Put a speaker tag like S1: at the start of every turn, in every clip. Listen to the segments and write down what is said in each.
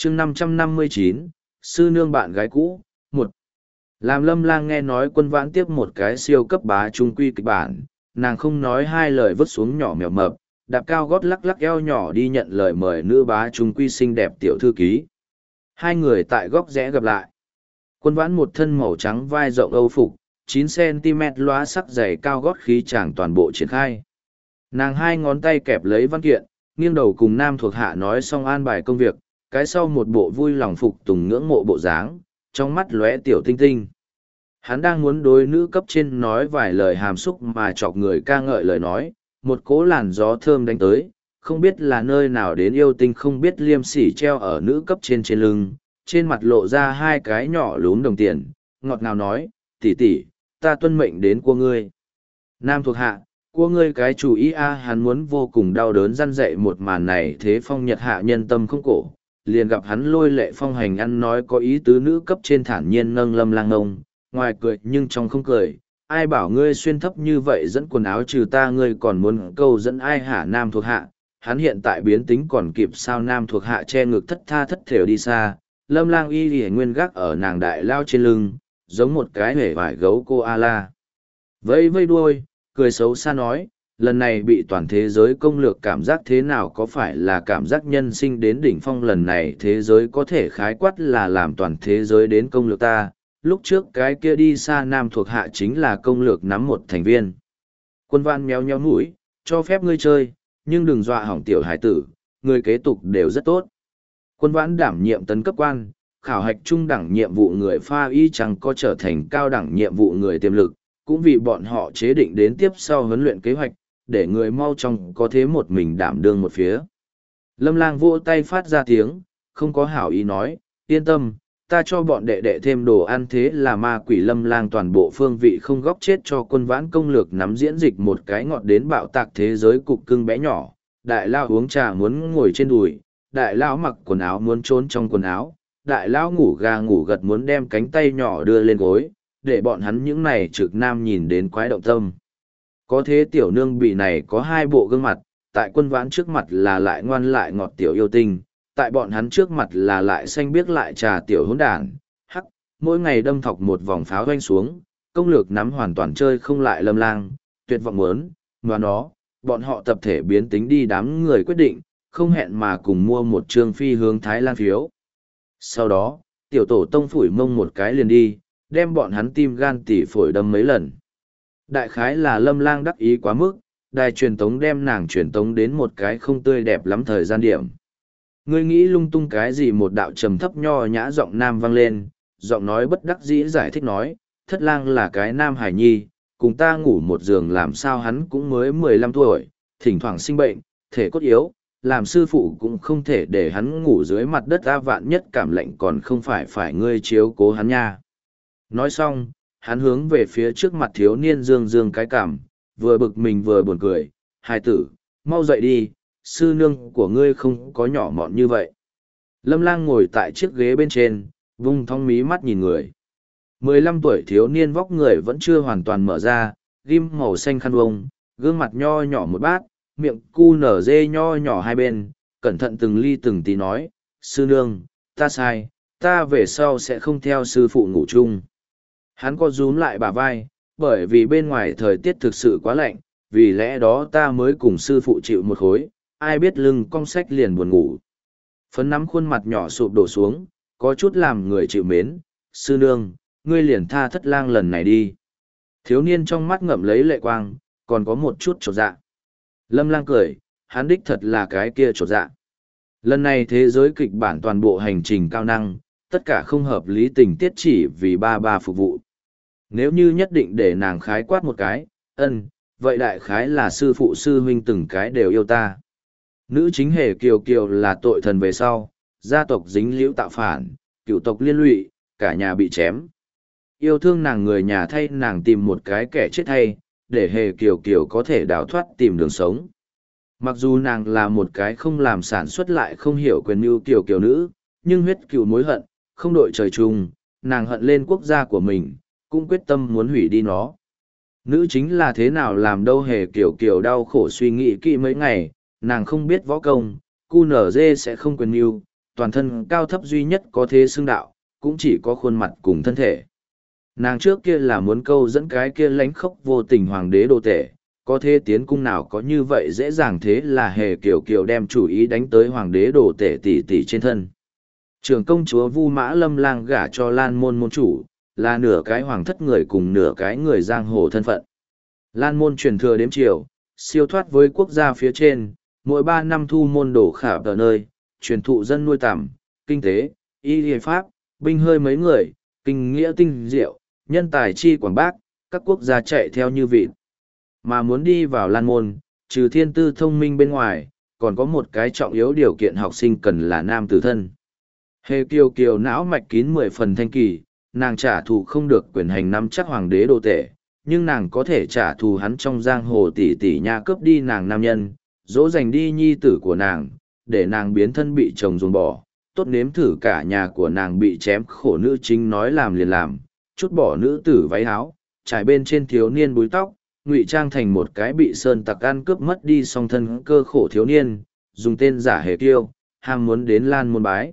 S1: chương 559, sư nương bạn gái cũ, một. Làm Lâm Lang nghe nói Quân Vãn tiếp một cái siêu cấp bá trung quy kịch bản, nàng không nói hai lời vứt xuống nhỏ mèo mập, đạp cao gót lắc lắc eo nhỏ đi nhận lời mời nữ bá trung quy xinh đẹp tiểu thư ký. Hai người tại góc rẽ gặp lại. Quân Vãn một thân màu trắng vai rộng âu phục, 9 cm lóa sắc dày cao gót khí chàng toàn bộ triển khai. Nàng hai ngón tay kẹp lấy văn kiện, nghiêng đầu cùng nam thuộc hạ nói xong an bài công việc, cái sau một bộ vui lòng phục tùng ngưỡng mộ bộ dáng, trong mắt lóe tiểu tinh tinh. Hắn đang muốn đối nữ cấp trên nói vài lời hàm xúc mà chọc người ca ngợi lời nói, một cỗ làn gió thơm đánh tới, không biết là nơi nào đến yêu tinh không biết liêm sỉ treo ở nữ cấp trên lưng, trên mặt lộ ra hai cái nhỏ lúm đồng tiền, ngọt ngào nói, tỷ tỷ, ta tuân mệnh đến của ngươi. Nam thuộc hạ, của ngươi cái chủ ý a hắn muốn vô cùng đau đớn răn dậy một màn này thế phong nhật hạ nhân tâm không cổ, liền gặp hắn lôi lệ phong hành ăn nói có ý tứ nữ cấp trên thản nhiên nâng Lâm Lang ngông, ngoài cười nhưng trong không cười, ai bảo ngươi xuyên thấp như vậy dẫn quần áo trừ ta ngươi còn muốn câu dẫn ai hả nam thuộc hạ, hắn hiện tại biến tính còn kịp sao nam thuộc hạ che ngực thất tha thất thểu đi xa, Lâm Lang y lìa nguyên gác ở nàng đại lao trên lưng, giống một cái hể vải gấu cô A-la. Vây vây đuôi, cười xấu xa nói, lần này bị toàn thế giới công lược cảm giác thế nào có phải là cảm giác nhân sinh đến đỉnh phong lần này thế giới có thể khái quát là làm toàn thế giới đến công lược ta, lúc trước cái kia đi xa nam thuộc hạ chính là công lược nắm một thành viên. Quân Vãn méo nhéo mũi, cho phép ngươi chơi, nhưng đừng dọa hỏng tiểu hải tử, người kế tục đều rất tốt. Quân Vãn đảm nhiệm tấn cấp quan, khảo hạch trung đẳng nhiệm vụ người pha y chẳng có trở thành cao đẳng nhiệm vụ người tiềm lực, cũng vì bọn họ chế định đến tiếp sau huấn luyện kế hoạch, để người mau trong có thế một mình đảm đương một phía. Lâm Lang vỗ tay phát ra tiếng, không có hảo ý nói, yên tâm, ta cho bọn đệ đệ thêm đồ ăn thế là ma quỷ Lâm Lang toàn bộ phương vị không góc chết cho Quân Vãn công lược nắm diễn dịch một cái ngọt đến bạo tạc thế giới cục cưng bé nhỏ, đại lao uống trà muốn ngồi trên đùi, đại lão mặc quần áo muốn trốn trong quần áo, đại lão ngủ gà ngủ gật muốn đem cánh tay nhỏ đưa lên gối, để bọn hắn những này trực nam nhìn đến quái động tâm. Có thế tiểu nương bị này có hai bộ gương mặt, tại Quân Vãn trước mặt là lại ngoan lại ngọt tiểu yêu tinh, tại bọn hắn trước mặt là lại xanh biếc lại trà tiểu hỗn đản. Hắc, mỗi ngày đâm thọc một vòng pháo doanh xuống, công lược nắm hoàn toàn chơi không lại Lâm Lang, tuyệt vọng muốn, mà nó, bọn họ tập thể biến tính đi đám người quyết định, không hẹn mà cùng mua một trương phi hướng Thái Lan phiếu. Sau đó, tiểu tổ tông phủi mông một cái liền đi, đem bọn hắn tim gan tỉ phổi đâm mấy lần. Đại khái là Lâm Lang đắc ý quá mức, đài truyền tống đem nàng truyền tống đến một cái không tươi đẹp lắm thời gian điểm. Ngươi nghĩ lung tung cái gì một đạo trầm thấp nho nhã giọng nam vang lên, giọng nói bất đắc dĩ giải thích nói, Thất Lang là cái nam hải nhi, cùng ta ngủ một giường làm sao hắn cũng mới 15 tuổi, thỉnh thoảng sinh bệnh, thể cốt yếu, làm sư phụ cũng không thể để hắn ngủ dưới mặt đất a vạn nhất cảm lạnh còn không phải ngươi chiếu cố hắn nha. Nói xong, hắn hướng về phía trước mặt thiếu niên dương dương cái cảm, vừa bực mình vừa buồn cười, hai tử, mau dậy đi, sư nương của ngươi không có nhỏ mọn như vậy. Lâm Lang ngồi tại chiếc ghế bên trên, vung thong mí mắt nhìn người. 15 tuổi thiếu niên vóc người vẫn chưa hoàn toàn mở ra, ghim màu xanh khăn vông, gương mặt nho nhỏ một bát, miệng cu nở dê nho nhỏ hai bên, cẩn thận từng ly từng tí nói, sư nương, ta sai, ta về sau sẽ không theo sư phụ ngủ chung. Hắn có rúm lại bả vai, bởi vì bên ngoài thời tiết thực sự quá lạnh, vì lẽ đó ta mới cùng sư phụ chịu một khối, ai biết lưng cong sách liền buồn ngủ. Phấn nắm khuôn mặt nhỏ sụp đổ xuống, có chút làm người chịu mến, sư nương, ngươi liền tha Thất Lang lần này đi. Thiếu niên trong mắt ngậm lấy lệ quang, còn có một chút chột dạ. Lâm Lang cười, hắn đích thật là cái kia chột dạ. Lần này thế giới kịch bản toàn bộ hành trình cao năng, tất cả không hợp lý tình tiết chỉ vì ba phục vụ. Nếu như nhất định để nàng khái quát một cái, vậy đại khái là sư phụ sư huynh từng cái đều yêu ta. Nữ chính Hề Kiều Kiều là tội thần về sau, gia tộc dính liễu tạo phản, cựu tộc liên lụy, cả nhà bị chém. Yêu thương nàng người nhà thay nàng tìm một cái kẻ chết thay, để Hề Kiều Kiều có thể đào thoát tìm đường sống. Mặc dù nàng là một cái không làm sản xuất lại không hiểu quyền mưu Kiều Kiều nữ, nhưng huyết cừu mối hận, không đội trời chung, nàng hận lên quốc gia của mình, cũng quyết tâm muốn hủy đi nó. Nữ chính là thế nào làm đâu Hề Kiều Kiều đau khổ suy nghĩ kỹ mấy ngày, nàng không biết võ công, cu nở dê sẽ không quyền mưu, toàn thân cao thấp duy nhất có thế xưng đạo, cũng chỉ có khuôn mặt cùng thân thể. Nàng trước kia là muốn câu dẫn cái kia lánh khốc vô tình hoàng đế đồ tể, có thế tiến cung nào có như vậy dễ dàng, thế là hề kiểu kiểu đem chủ ý đánh tới hoàng đế đồ tể tỷ tỷ trên thân. Trưởng công chúa Vu Mã Lâm Lang gả cho Lan Môn môn chủ, là nửa cái hoàng thất người cùng nửa cái người giang hồ thân phận. Lan Môn truyền thừa đếm triều, siêu thoát với quốc gia phía trên, mỗi 3 năm thu môn đổ khả ở nơi, truyền thụ dân nuôi tầm, kinh tế, y lý pháp, binh hơi mấy người, kinh nghĩa tinh diệu, nhân tài chi quảng bác, các quốc gia chạy theo như vịt. Mà muốn đi vào Lan Môn, trừ thiên tư thông minh bên ngoài, còn có một cái trọng yếu điều kiện học sinh cần là nam tử thân. Hề kiều kiều não mạch kín 10 phần thanh kỳ, nàng trả thù không được quyền hành nắm chắc hoàng đế đồ tể, nhưng nàng có thể trả thù hắn trong giang hồ tỷ tỷ nha cướp đi nàng nam nhân, dỗ dành đi nhi tử của nàng, để nàng biến thân bị chồng ruồng bỏ, tốt nếm thử cả nhà của nàng bị chém khổ nữ chính nói làm liền làm, chút bỏ nữ tử váy áo, trải bên trên thiếu niên búi tóc, ngụy trang thành một cái bị sơn tặc ăn cướp mất đi song thân cơ khổ thiếu niên, dùng tên giả hề kiêu, ham muốn đến Lan Môn bái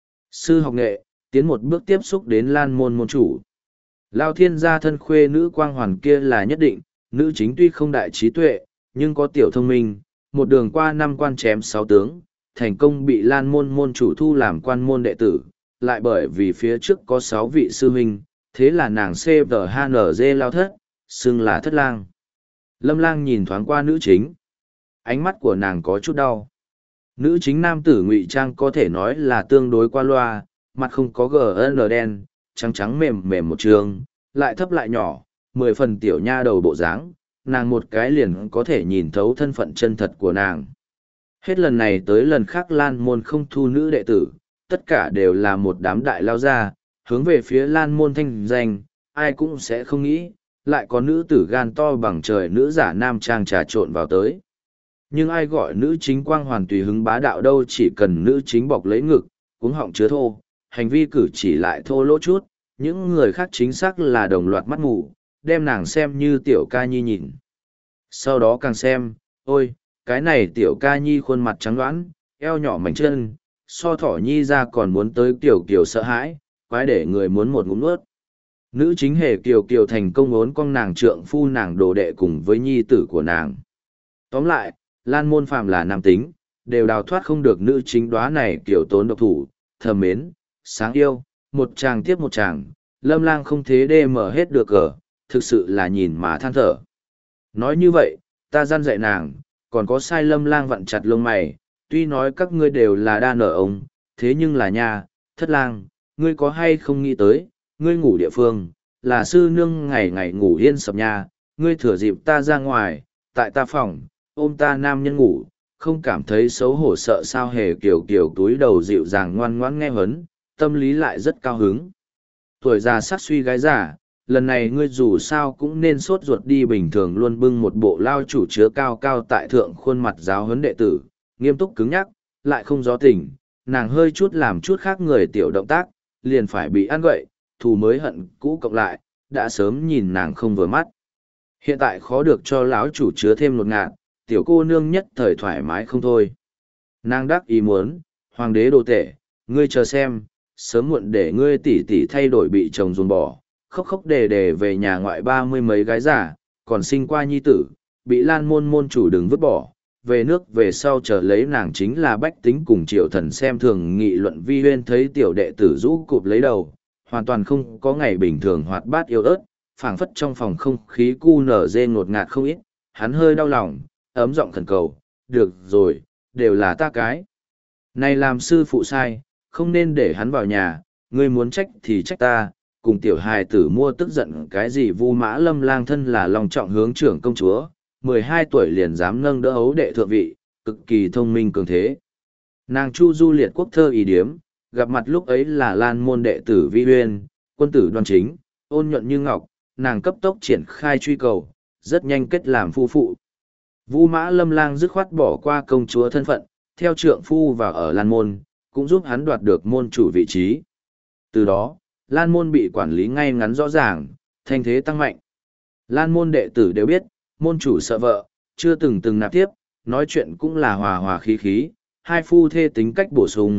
S1: sư học nghệ, tiến một bước tiếp xúc đến Lan Môn môn chủ. Lao thiên gia thân khuê nữ quang hoàn kia là nhất định, nữ chính tuy không đại trí tuệ, nhưng có tiểu thông minh, một đường qua 5 quan chém 6 tướng, thành công bị Lan Môn môn chủ thu làm quan môn đệ tử, lại bởi vì phía trước có 6 vị sư huynh, thế là nàng CVHNG lao thất, xưng là thất lang. Lâm Lang nhìn thoáng qua nữ chính, ánh mắt của nàng có chút đau. Nữ chính nam tử ngụy trang có thể nói là tương đối qua loa, mặt không có GN đen, trắng trắng mềm mềm một trường, lại thấp lại nhỏ, 10 phần tiểu nha đầu bộ dáng, nàng một cái liền có thể nhìn thấu thân phận chân thật của nàng. Hết lần này tới lần khác Lan Môn không thu nữ đệ tử, tất cả đều là một đám đại lao gia, hướng về phía Lan Môn thanh danh, ai cũng sẽ không nghĩ, lại có nữ tử gan to bằng trời nữ giả nam trang trà trộn vào tới. Nhưng ai gọi nữ chính quang hoàn tùy hứng bá đạo đâu, chỉ cần nữ chính bọc lấy ngực, cuống họng chứa thô, hành vi cử chỉ lại thô lỗ chút, những người khác chính xác là đồng loạt mắt mù, đem nàng xem như tiểu ca nhi nhìn. Sau đó càng xem, ôi, cái này tiểu ca nhi khuôn mặt trắng đoán, eo nhỏ mảnh chân, so thỏ nhi ra còn muốn tới tiểu kiều sợ hãi, quái để người muốn một ngụm nuốt. Nữ chính hề kiều kiều thành công ốn con nàng trượng phu nàng đồ đệ cùng với nhi tử của nàng. Tóm lại, Lan Môn phàm là nam tính, đều đào thoát không được nữ chính đóa này kiểu tốn độc thủ, thầm mến, sáng yêu, một chàng tiếp một chàng, Lâm Lang không thế đê mở hết được cờ, thực sự là nhìn mà than thở. Nói như vậy, ta gian dạy nàng, còn có sai. Lâm Lang vặn chặt lông mày, tuy nói các ngươi đều là đa nở ông, thế nhưng là nha, thất lang, ngươi có hay không nghĩ tới, ngươi ngủ địa phương, là sư nương ngày ngày ngủ yên sập nhà, ngươi thừa dịp ta ra ngoài, tại ta phòng, ôm ta nam nhân ngủ, không cảm thấy xấu hổ sợ sao? Hề kiểu kiểu túi đầu dịu dàng ngoan ngoãn nghe huấn, tâm lý lại rất cao hứng. Tuổi già sắc suy gái già, lần này ngươi dù sao cũng nên sốt ruột đi, bình thường luôn bưng một bộ lao chủ chứa cao cao tại thượng khuôn mặt giáo huấn đệ tử, nghiêm túc cứng nhắc, lại không gió tình, nàng hơi chút làm chút khác người tiểu động tác, liền phải bị ăn gậy, thù mới hận cũ cộng lại, đã sớm nhìn nàng không vừa mắt. Hiện tại khó được cho lão chủ chứa thêm một ngạn, tiểu cô nương nhất thời thoải mái không thôi. Nàng đắc ý muốn, hoàng đế đồ tể, ngươi chờ xem, sớm muộn để ngươi tỷ tỷ thay đổi bị chồng dồn bỏ, khóc khóc đề về nhà ngoại 30 mấy gái già, còn sinh qua nhi tử, bị Lan Môn môn chủ đừng vứt bỏ, về nước về sau chờ lấy nàng chính là bách tính cùng triệu thần xem thường nghị luận. Vi Huyên thấy tiểu đệ tử rũ cụp lấy đầu, hoàn toàn không có ngày bình thường hoạt bát yêu ớt, phảng phất trong phòng không khí cu nở dê ngột ngạt không ít, hắn hơi đau lòng, ấm giọng khẩn cầu, được rồi, đều là ta cái. Này làm sư phụ sai, không nên để hắn vào nhà, ngươi muốn trách thì trách ta, cùng tiểu hài tử mua tức giận cái gì? Vu Mã Lâm Lang thân là lòng trọng hướng trưởng công chúa, 12 tuổi liền dám nâng đỡ hấu đệ thượng vị, cực kỳ thông minh cường thế. Nàng chu du liệt quốc thơ ý điếm, gặp mặt lúc ấy là Lan Môn đệ tử Vi Huyên, quân tử đoan chính, ôn nhuận như ngọc, nàng cấp tốc triển khai truy cầu, rất nhanh kết làm phu phụ. Vu Mã Lâm Lang dứt khoát bỏ qua công chúa thân phận, theo trượng phu vào ở Lan Môn, cũng giúp hắn đoạt được môn chủ vị trí. Từ đó, Lan Môn bị quản lý ngay ngắn rõ ràng, thanh thế tăng mạnh. Lan Môn đệ tử đều biết, môn chủ sợ vợ, chưa từng nạp tiếp, nói chuyện cũng là hòa hòa khí khí, hai phu thê tính cách bổ sung,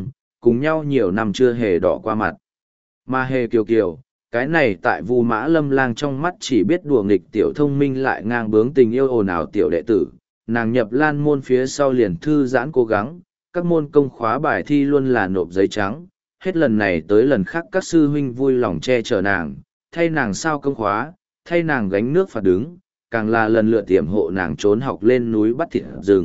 S1: cùng nhau nhiều năm chưa hề đỏ qua mặt. Mà hề kiều kiều, cái này tại Vu Mã Lâm Lang trong mắt chỉ biết đùa nghịch tiểu thông minh lại ngang bướng tình yêu ồn ào tiểu đệ tử, nàng nhập lan môn phía sau liền thư giãn cố gắng, các môn công khóa bài thi luôn là nộp giấy trắng, hết lần này tới lần khác các sư huynh vui lòng che chở nàng, thay nàng sao công khóa, thay nàng gánh nước phạt đứng, càng là lần lượt tiềm hộ nàng trốn học lên núi bắt thịt rừng.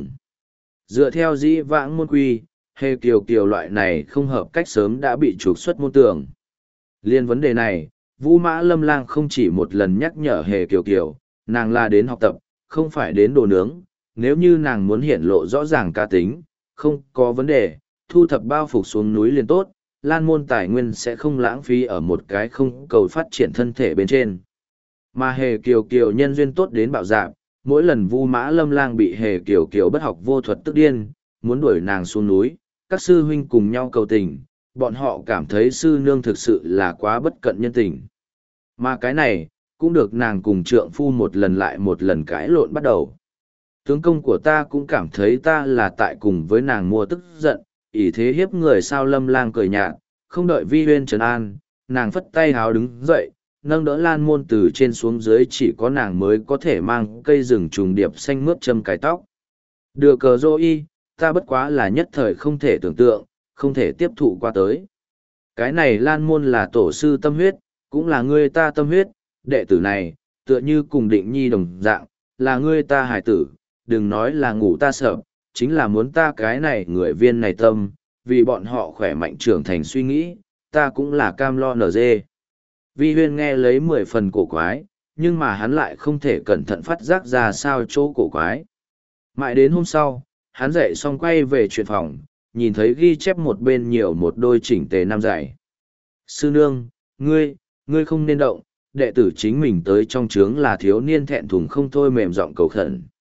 S1: Dựa theo dĩ vãng môn quy, hề kiều kiều loại này không hợp cách sớm đã bị trục xuất môn tường. Liên vấn đề này, Vu Mã Lâm Lang không chỉ một lần nhắc nhở hề kiều kiều, nàng là đến học tập, không phải đến đồ nướng, nếu như nàng muốn hiển lộ rõ ràng cá tính, không có vấn đề, thu thập bao phục xuống núi liền tốt, lan môn tài nguyên sẽ không lãng phí ở một cái không cầu phát triển thân thể bên trên. Mà hề kiều kiều nhân duyên tốt đến bạo dạp, mỗi lần Vu Mã Lâm Lang bị hề kiều kiều bất học vô thuật tức điên, muốn đuổi nàng xuống núi, các sư huynh cùng nhau cầu tình, bọn họ cảm thấy sư nương thực sự là quá bất cận nhân tình. Mà cái này, cũng được nàng cùng trượng phu một lần lại một lần cãi lộn bắt đầu. Tướng công của ta cũng cảm thấy ta là tại cùng với nàng mua tức giận, ỷ thế hiếp người sao. Lâm Lang cười nhạt, không đợi Vi Huyên trấn an, nàng phất tay háo đứng dậy, nâng đỡ lan môn từ trên xuống dưới, chỉ có nàng mới có thể mang cây rừng trùng điệp xanh mướt châm cài tóc. Đưa cờ dô y, ta bất quá là nhất thời không thể tưởng tượng, không thể tiếp thụ qua tới. Cái này lan môn là tổ sư tâm huyết, cũng là ngươi ta tâm huyết, đệ tử này, tựa như cùng định nhi đồng dạng, là ngươi ta hải tử, đừng nói là ngủ ta sợ, chính là muốn ta cái này người viên này tâm, vì bọn họ khỏe mạnh trưởng thành suy nghĩ, ta cũng là cam lo nở dê. Vi Huyên nghe lấy 10 phần cổ quái, nhưng mà hắn lại không thể cẩn thận phát giác ra sao chỗ cổ quái. Mãi đến hôm sau, hắn dậy xong quay về chuyện phòng, nhìn thấy ghi chép một bên nhiều một đôi chỉnh tề nam giày. Sư nương, ngươi không nên động, đệ tử chính mình tới trong trướng là thiếu niên thẹn thùng không thôi mềm giọng cầu khẩn.